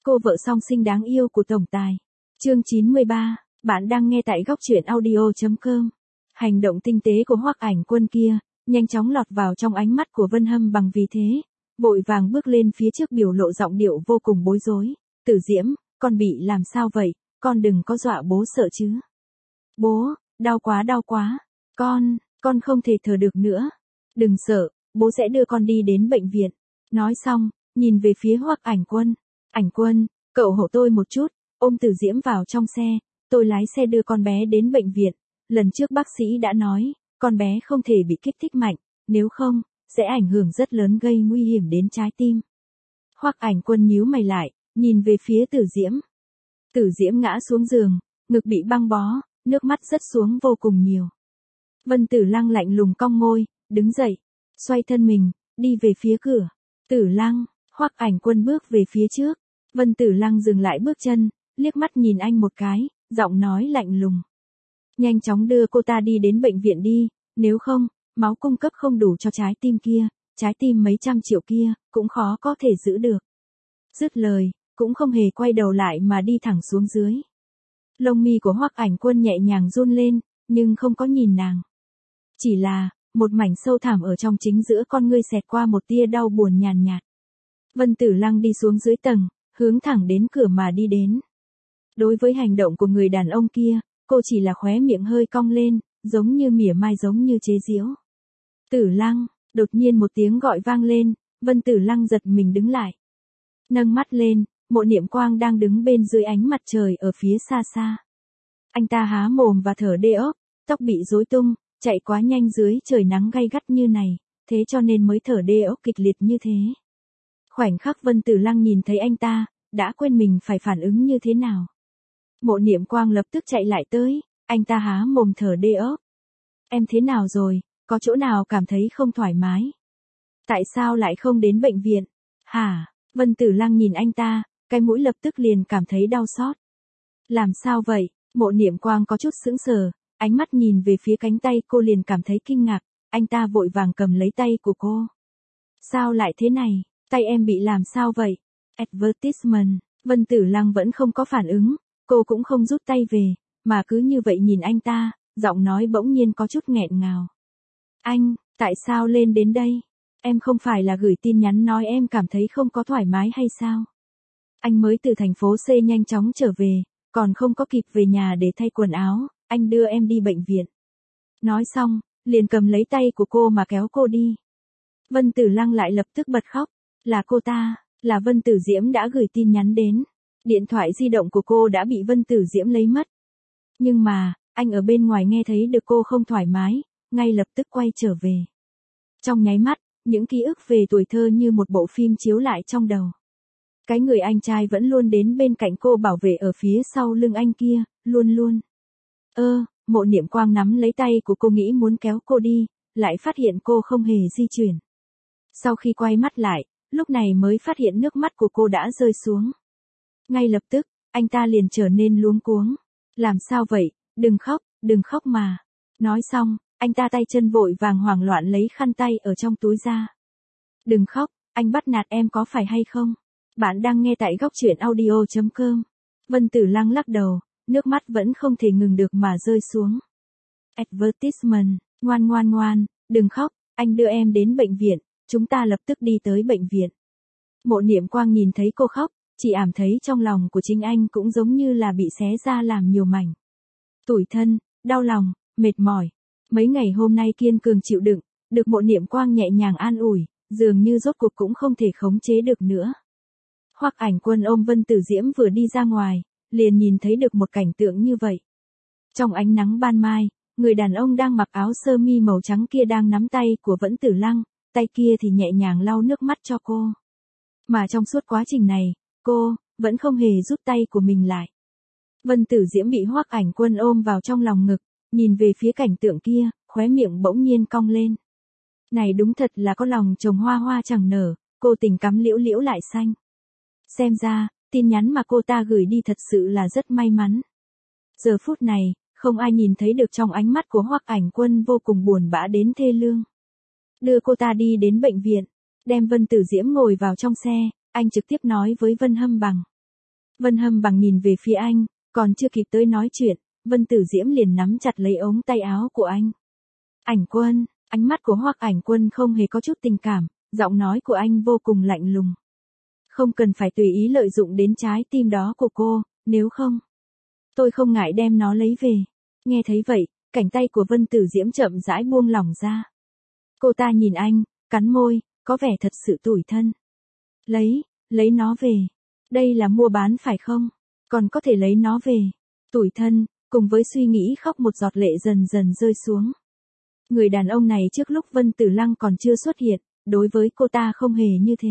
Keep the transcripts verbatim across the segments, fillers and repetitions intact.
cô vợ song sinh đáng yêu của tổng tài. Chương chín mươi ba, bạn đang nghe tại góc truyện audio chấm com. Hành động tinh tế của Hoắc Ảnh Quân kia, nhanh chóng lọt vào trong ánh mắt của Vân Hâm Bằng, vì thế, vội vàng bước lên phía trước, biểu lộ giọng điệu vô cùng bối rối. Tử Diễm, con bị làm sao vậy, con đừng có dọa bố sợ chứ. Bố, đau quá đau quá, con, con không thể thở được nữa. Đừng sợ, bố sẽ đưa con đi đến bệnh viện. Nói xong, nhìn về phía Hoắc Ảnh Quân. Ảnh Quân, cậu hộ tôi một chút, ôm Tử Diễm vào trong xe, tôi lái xe đưa con bé đến bệnh viện. Lần trước bác sĩ đã nói, con bé không thể bị kích thích mạnh, nếu không, sẽ ảnh hưởng rất lớn, gây nguy hiểm đến trái tim. Hoắc Ảnh Quân nhíu mày lại, nhìn về phía Tử Diễm. Tử Diễm ngã xuống giường, ngực bị băng bó, nước mắt rớt xuống vô cùng nhiều. Vân Tử Lăng lạnh lùng cong môi, đứng dậy, xoay thân mình, đi về phía cửa. Tử Lăng, Hoắc Ảnh Quân bước về phía trước. Vân Tử Lăng dừng lại bước chân, liếc mắt nhìn anh một cái, giọng nói lạnh lùng. Nhanh chóng đưa cô ta đi đến bệnh viện đi, nếu không, máu cung cấp không đủ cho trái tim kia, trái tim mấy trăm triệu kia, cũng khó có thể giữ được. Dứt lời, cũng không hề quay đầu lại mà đi thẳng xuống dưới. Lông mi của Hoắc Ảnh Quân nhẹ nhàng run lên, nhưng không có nhìn nàng. Chỉ là, một mảnh sâu thẳm ở trong chính giữa con ngươi xẹt qua một tia đau buồn nhàn nhạt. Vân Tử Lăng đi xuống dưới tầng, hướng thẳng đến cửa mà đi đến. Đối với hành động của người đàn ông kia, cô chỉ là khóe miệng hơi cong lên, giống như mỉa mai, giống như chế giễu. Tử Lăng, đột nhiên một tiếng gọi vang lên, Vân Tử Lăng giật mình đứng lại. Nâng mắt lên, Mộ Niệm Quang đang đứng bên dưới ánh mặt trời ở phía xa xa. Anh ta há mồm và thở đê ốp, tóc bị rối tung, chạy quá nhanh dưới trời nắng gay gắt như này, thế cho nên mới thở đê ốp kịch liệt như thế. Khoảnh khắc Vân Tử Lăng nhìn thấy anh ta, đã quên mình phải phản ứng như thế nào. Mộ Niệm Quang lập tức chạy lại tới, anh ta há mồm thở đê ốp. Em thế nào rồi, có chỗ nào cảm thấy không thoải mái? Tại sao lại không đến bệnh viện? Hả? Vân Tử Lăng nhìn anh ta, cái mũi lập tức liền cảm thấy đau xót. Làm sao vậy? Mộ Niệm Quang có chút sững sờ, ánh mắt nhìn về phía cánh tay cô liền cảm thấy kinh ngạc, anh ta vội vàng cầm lấy tay của cô. Sao lại thế này? Tay em bị làm sao vậy? Advertisement. Vân Tử Lăng vẫn không có phản ứng, cô cũng không rút tay về, mà cứ như vậy nhìn anh ta, giọng nói bỗng nhiên có chút nghẹn ngào. Anh, tại sao lên đến đây? Em không phải là gửi tin nhắn nói em cảm thấy không có thoải mái hay sao? Anh mới từ thành phố C nhanh chóng trở về, còn không có kịp về nhà để thay quần áo, anh đưa em đi bệnh viện. Nói xong, liền cầm lấy tay của cô mà kéo cô đi. Vân Tử Lăng lại lập tức bật khóc, là cô ta, là Vân Tử Diễm đã gửi tin nhắn đến. Điện thoại di động của cô đã bị Vân Tử Diễm lấy mất. Nhưng mà, anh ở bên ngoài nghe thấy được cô không thoải mái, ngay lập tức quay trở về. Trong nháy mắt, những ký ức về tuổi thơ như một bộ phim chiếu lại trong đầu. Cái người anh trai vẫn luôn đến bên cạnh cô, bảo vệ ở phía sau lưng anh kia, luôn luôn. Ơ, Mộ Niệm Quang nắm lấy tay của cô nghĩ muốn kéo cô đi, lại phát hiện cô không hề di chuyển. Sau khi quay mắt lại, lúc này mới phát hiện nước mắt của cô đã rơi xuống. Ngay lập tức, anh ta liền trở nên luống cuống. Làm sao vậy, đừng khóc, đừng khóc mà. Nói xong, anh ta tay chân vội vàng hoảng loạn lấy khăn tay ở trong túi ra. Đừng khóc, anh bắt nạt em có phải hay không? Bạn đang nghe tại góc truyện audio chấm com. Vân Tử Lăng lắc đầu, nước mắt vẫn không thể ngừng được mà rơi xuống. Advertisement, ngoan ngoan ngoan, đừng khóc, anh đưa em đến bệnh viện, chúng ta lập tức đi tới bệnh viện. Mộ Niệm Quang nhìn thấy cô khóc, chỉ ảm thấy trong lòng của chính anh cũng giống như là bị xé ra làm nhiều mảnh. Tủi thân, đau lòng, mệt mỏi. Mấy ngày hôm nay kiên cường chịu đựng, được Mộ Niệm Quang nhẹ nhàng an ủi, dường như rốt cuộc cũng không thể khống chế được nữa. Hoắc Ảnh Quân ôm Vân Tử Diễm vừa đi ra ngoài, liền nhìn thấy được một cảnh tượng như vậy. Trong ánh nắng ban mai, người đàn ông đang mặc áo sơ mi màu trắng kia đang nắm tay của Vân Tử Lăng, tay kia thì nhẹ nhàng lau nước mắt cho cô. Mà trong suốt quá trình này, cô vẫn không hề rút tay của mình lại. Vân Tử Diễm bị Hoắc Ảnh Quân ôm vào trong lòng ngực, nhìn về phía cảnh tượng kia, khóe miệng bỗng nhiên cong lên. Này đúng thật là có lòng trồng hoa hoa chẳng nở, cô tình cắm liễu liễu lại xanh. Xem ra, tin nhắn mà cô ta gửi đi thật sự là rất may mắn. Giờ phút này, không ai nhìn thấy được trong ánh mắt của Hoắc Ảnh Quân vô cùng buồn bã đến thê lương. Đưa cô ta đi đến bệnh viện, đem Vân Tử Diễm ngồi vào trong xe, anh trực tiếp nói với Vân Hâm Bằng. Vân Hâm Bằng nhìn về phía anh, còn chưa kịp tới nói chuyện, Vân Tử Diễm liền nắm chặt lấy ống tay áo của anh. Ảnh Quân, ánh mắt của Hoắc Ảnh Quân không hề có chút tình cảm, giọng nói của anh vô cùng lạnh lùng. Không cần phải tùy ý lợi dụng đến trái tim đó của cô, nếu không, tôi không ngại đem nó lấy về. Nghe thấy vậy, cảnh tay của Vân Tử Diễm chậm rãi buông lỏng ra. Cô ta nhìn anh, cắn môi, có vẻ thật sự tủi thân. Lấy, lấy nó về. Đây là mua bán phải không? Còn có thể lấy nó về. Tủi thân, cùng với suy nghĩ khóc một giọt lệ dần dần rơi xuống. Người đàn ông này trước lúc Vân Tử Lăng còn chưa xuất hiện, đối với cô ta không hề như thế.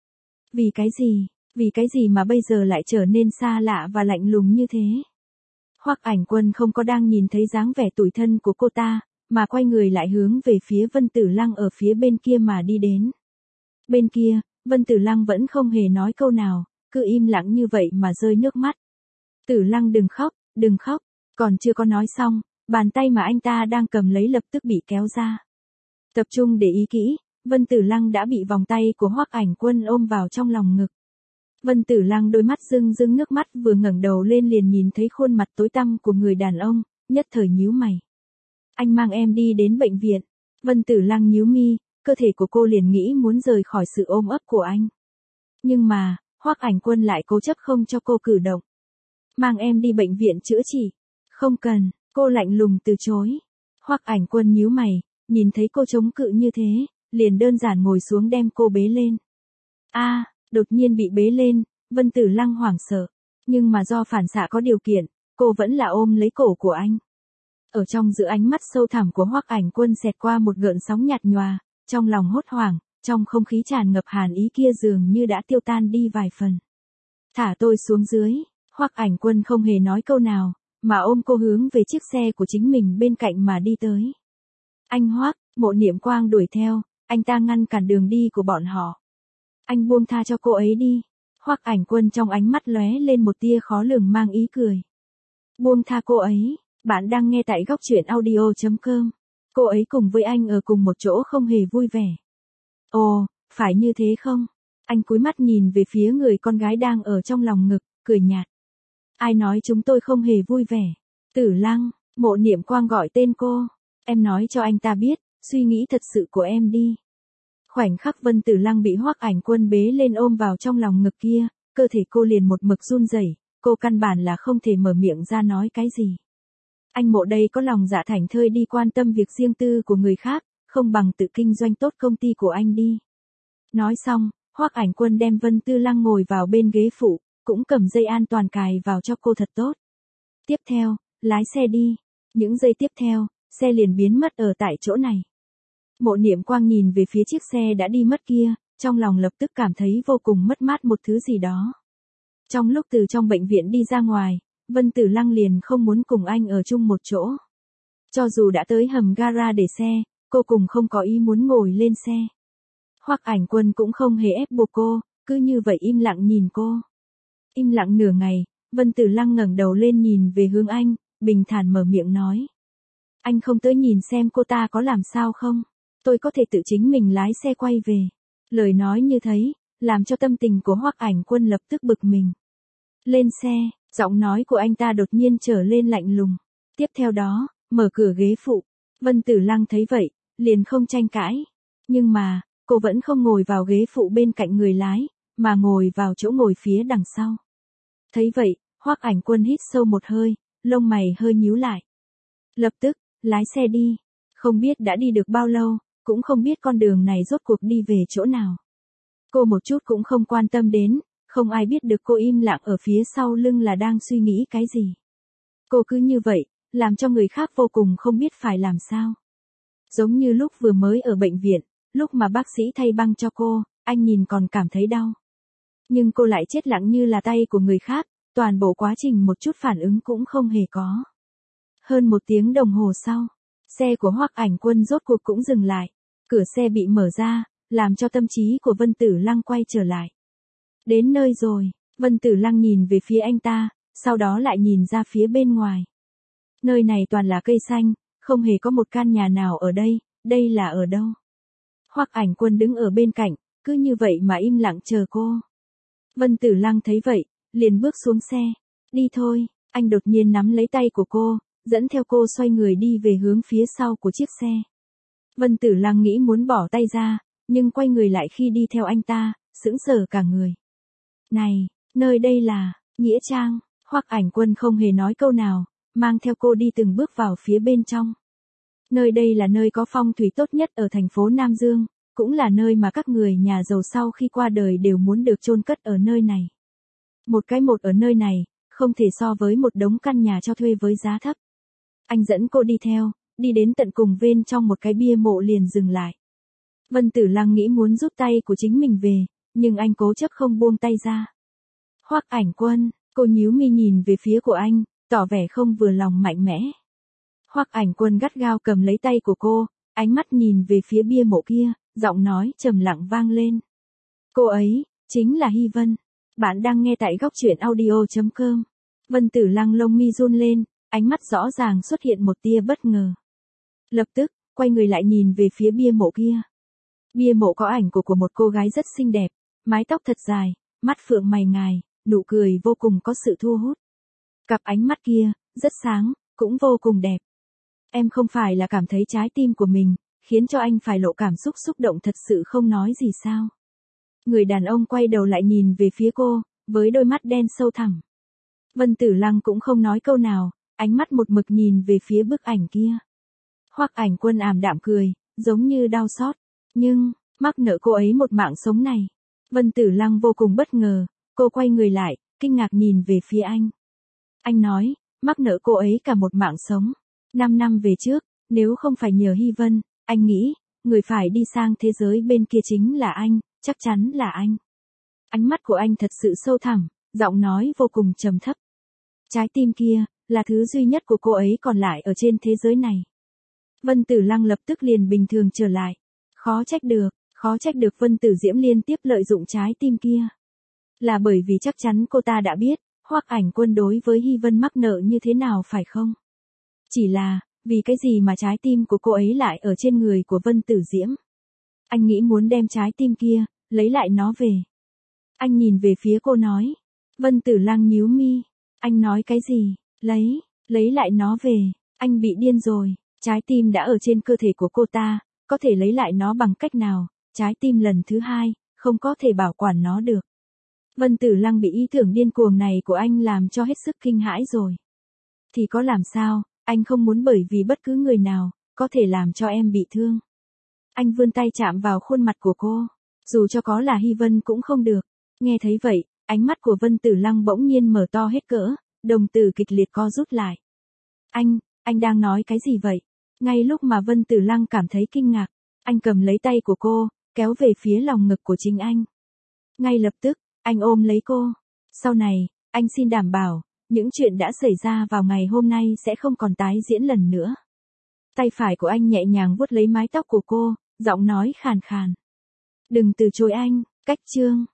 Vì cái gì, vì cái gì mà bây giờ lại trở nên xa lạ và lạnh lùng như thế? Hoắc Ảnh Quân không có đang nhìn thấy dáng vẻ tủi thân của cô ta, mà quay người lại hướng về phía Vân Tử Lăng ở phía bên kia mà đi đến. Bên kia, Vân Tử Lăng vẫn không hề nói câu nào, cứ im lặng như vậy mà rơi nước mắt. Tử Lăng đừng khóc, đừng khóc, còn chưa có nói xong, bàn tay mà anh ta đang cầm lấy lập tức bị kéo ra. Tập trung để ý kỹ, Vân Tử Lăng đã bị vòng tay của Hoắc Ảnh Quân ôm vào trong lòng ngực. Vân Tử Lăng đôi mắt rưng rưng nước mắt, vừa ngẩng đầu lên liền nhìn thấy khuôn mặt tối tăm của người đàn ông, nhất thời nhíu mày. Anh mang em đi đến bệnh viện. Vân Tử Lăng nhíu mi, cơ thể của cô liền nghĩ muốn rời khỏi sự ôm ấp của anh. Nhưng mà, Hoắc Ảnh Quân lại cố chấp không cho cô cử động. Mang em đi bệnh viện chữa trị. Không cần, cô lạnh lùng từ chối. Hoắc Ảnh Quân nhíu mày, nhìn thấy cô chống cự như thế, liền đơn giản ngồi xuống đem cô bế lên. A, à, đột nhiên bị bế lên, Vân Tử Lăng hoảng sợ, nhưng mà do phản xạ có điều kiện, cô vẫn là ôm lấy cổ của anh. Ở trong giữa ánh mắt sâu thẳm của Hoắc Ảnh Quân xẹt qua một gợn sóng nhạt nhòa, trong lòng hốt hoảng, trong không khí tràn ngập hàn ý kia dường như đã tiêu tan đi vài phần. Thả tôi xuống dưới, Hoắc Ảnh Quân không hề nói câu nào, mà ôm cô hướng về chiếc xe của chính mình bên cạnh mà đi tới. Anh Hoắc, Mộ Niệm Quang đuổi theo, anh ta ngăn cản đường đi của bọn họ. Anh buông tha cho cô ấy đi. Hoắc Ảnh Quân trong ánh mắt lóe lên một tia khó lường mang ý cười. Buông tha cô ấy, bạn đang nghe tại góc truyện audio chấm com. Cô ấy cùng với anh ở cùng một chỗ không hề vui vẻ. Ồ, phải như thế không? Anh cúi mắt nhìn về phía người con gái đang ở trong lòng ngực, cười nhạt. Ai nói chúng tôi không hề vui vẻ? Tử Lăng, Mộ Niệm Quang gọi tên cô. Em nói cho anh ta biết, suy nghĩ thật sự của em đi. Khoảnh khắc Vân Tử Lăng bị Hoắc Ảnh Quân bế lên ôm vào trong lòng ngực kia, cơ thể cô liền một mực run rẩy, cô căn bản là không thể mở miệng ra nói cái gì. Anh Mộ đây có lòng dạ thảnh thơi đi quan tâm việc riêng tư của người khác, không bằng tự kinh doanh tốt công ty của anh đi. Nói xong, Hoắc Ảnh Quân đem Vân Tử Lăng ngồi vào bên ghế phụ, cũng cầm dây an toàn cài vào cho cô thật tốt. Tiếp theo, lái xe đi. Những giây tiếp theo, xe liền biến mất ở tại chỗ này. Mộ Niệm Quang nhìn về phía chiếc xe đã đi mất kia, trong lòng lập tức cảm thấy vô cùng mất mát một thứ gì đó. Trong lúc từ trong bệnh viện đi ra ngoài, Vân Tử Lăng liền không muốn cùng anh ở chung một chỗ. Cho dù đã tới hầm gara để xe, cô cùng không có ý muốn ngồi lên xe. Hoắc Ảnh Quân cũng không hề ép buộc cô, cứ như vậy im lặng nhìn cô. Im lặng nửa ngày, Vân Tử Lăng ngẩng đầu lên nhìn về hướng anh, bình thản mở miệng nói. Anh không tới nhìn xem cô ta có làm sao không? Tôi có thể tự chính mình lái xe quay về. Lời nói như thế, làm cho tâm tình của Hoắc Ảnh Quân lập tức bực mình. Lên xe, giọng nói của anh ta đột nhiên trở lên lạnh lùng. Tiếp theo đó, mở cửa ghế phụ. Vân Tử Lăng thấy vậy, liền không tranh cãi. Nhưng mà, cô vẫn không ngồi vào ghế phụ bên cạnh người lái, mà ngồi vào chỗ ngồi phía đằng sau. Thấy vậy, Hoắc Ảnh Quân hít sâu một hơi, lông mày hơi nhíu lại. Lập tức, lái xe đi. Không biết đã đi được bao lâu, cũng không biết con đường này rốt cuộc đi về chỗ nào. Cô một chút cũng không quan tâm đến, không ai biết được cô im lặng ở phía sau lưng là đang suy nghĩ cái gì. Cô cứ như vậy, làm cho người khác vô cùng không biết phải làm sao. Giống như lúc vừa mới ở bệnh viện, lúc mà bác sĩ thay băng cho cô, anh nhìn còn cảm thấy đau. Nhưng cô lại chết lặng như là tay của người khác, toàn bộ quá trình một chút phản ứng cũng không hề có. Hơn một tiếng đồng hồ sau, xe của Hoắc Ảnh Quân rốt cuộc cũng dừng lại. Cửa xe bị mở ra, làm cho tâm trí của Vân Tử Lăng quay trở lại. Đến nơi rồi, Vân Tử Lăng nhìn về phía anh ta, sau đó lại nhìn ra phía bên ngoài. Nơi này toàn là cây xanh, không hề có một căn nhà nào ở đây, đây là ở đâu? Hoắc Ảnh Quân đứng ở bên cạnh, cứ như vậy mà im lặng chờ cô. Vân Tử Lăng thấy vậy, liền bước xuống xe. Đi thôi, anh đột nhiên nắm lấy tay của cô, dẫn theo cô xoay người đi về hướng phía sau của chiếc xe. Vân Tử Lăng nghĩ muốn bỏ tay ra, nhưng quay người lại khi đi theo anh ta, sững sờ cả người. Này, nơi đây là, Nghĩa Trang. Hoắc Ảnh Quân không hề nói câu nào, mang theo cô đi từng bước vào phía bên trong. Nơi đây là nơi có phong thủy tốt nhất ở thành phố Nam Dương, cũng là nơi mà các người nhà giàu sau khi qua đời đều muốn được chôn cất ở nơi này. Một cái một ở nơi này, không thể so với một đống căn nhà cho thuê với giá thấp. Anh dẫn cô đi theo, đi đến tận cùng bên trong một cái bia mộ liền dừng lại. Vân Tử Lăng nghĩ muốn rút tay của chính mình về, nhưng anh cố chấp không buông tay ra. Hoắc Ảnh Quân, cô nhíu mi nhìn về phía của anh, tỏ vẻ không vừa lòng mạnh mẽ. Hoắc Ảnh Quân gắt gao cầm lấy tay của cô, ánh mắt nhìn về phía bia mộ kia, giọng nói trầm lặng vang lên. Cô ấy, chính là Hy Vân. Bạn đang nghe tại góc truyện audio chấm com. Vân Tử Lăng lông mi run lên, ánh mắt rõ ràng xuất hiện một tia bất ngờ. Lập tức, quay người lại nhìn về phía bia mộ kia. Bia mộ có ảnh của của một cô gái rất xinh đẹp, mái tóc thật dài, mắt phượng mày ngài, nụ cười vô cùng có sự thu hút. Cặp ánh mắt kia, rất sáng, cũng vô cùng đẹp. Em không phải là cảm thấy trái tim của mình, khiến cho anh phải lộ cảm xúc xúc động thật sự không nói gì sao? Người đàn ông quay đầu lại nhìn về phía cô, với đôi mắt đen sâu thẳm. Vân Tử Lăng cũng không nói câu nào, ánh mắt một mực nhìn về phía bức ảnh kia. Hoắc Ảnh Quân ảm đạm cười, giống như đau xót. Nhưng, mắc nợ cô ấy một mạng sống này. Vân Tử Lăng vô cùng bất ngờ, cô quay người lại, kinh ngạc nhìn về phía anh. Anh nói, mắc nợ cô ấy cả một mạng sống. Năm năm về trước, nếu không phải nhờ Hy Vân, anh nghĩ, người phải đi sang thế giới bên kia chính là anh, chắc chắn là anh. Ánh mắt của anh thật sự sâu thẳm, giọng nói vô cùng trầm thấp. Trái tim kia, là thứ duy nhất của cô ấy còn lại ở trên thế giới này. Vân Tử Lăng lập tức liền bình thường trở lại. Khó trách được, khó trách được Vân Tử Diễm liên tiếp lợi dụng trái tim kia. Là bởi vì chắc chắn cô ta đã biết, Hoắc Ảnh Quân đối với Hy Vân mắc nợ như thế nào phải không? Chỉ là, vì cái gì mà trái tim của cô ấy lại ở trên người của Vân Tử Diễm? Anh nghĩ muốn đem trái tim kia, lấy lại nó về. Anh nhìn về phía cô nói. Vân Tử Lăng nhíu mi. Anh nói cái gì? Lấy, lấy lại nó về. Anh bị điên rồi. Trái tim đã ở trên cơ thể của cô ta, có thể lấy lại nó bằng cách nào? Trái tim lần thứ hai, không có thể bảo quản nó được. Vân Tử Lăng bị ý tưởng điên cuồng này của anh làm cho hết sức kinh hãi rồi. Thì có làm sao, anh không muốn bởi vì bất cứ người nào, có thể làm cho em bị thương. Anh vươn tay chạm vào khuôn mặt của cô, dù cho có là Hy Vân cũng không được. Nghe thấy vậy, ánh mắt của Vân Tử Lăng bỗng nhiên mở to hết cỡ, đồng tử kịch liệt co rút lại. Anh, anh đang nói cái gì vậy? Ngay lúc mà Vân Tử Lăng cảm thấy kinh ngạc, anh cầm lấy tay của cô, kéo về phía lòng ngực của chính anh. Ngay lập tức, anh ôm lấy cô. Sau này, anh xin đảm bảo, những chuyện đã xảy ra vào ngày hôm nay sẽ không còn tái diễn lần nữa. Tay phải của anh nhẹ nhàng vuốt lấy mái tóc của cô, giọng nói khàn khàn. Đừng từ chối anh, cách chương.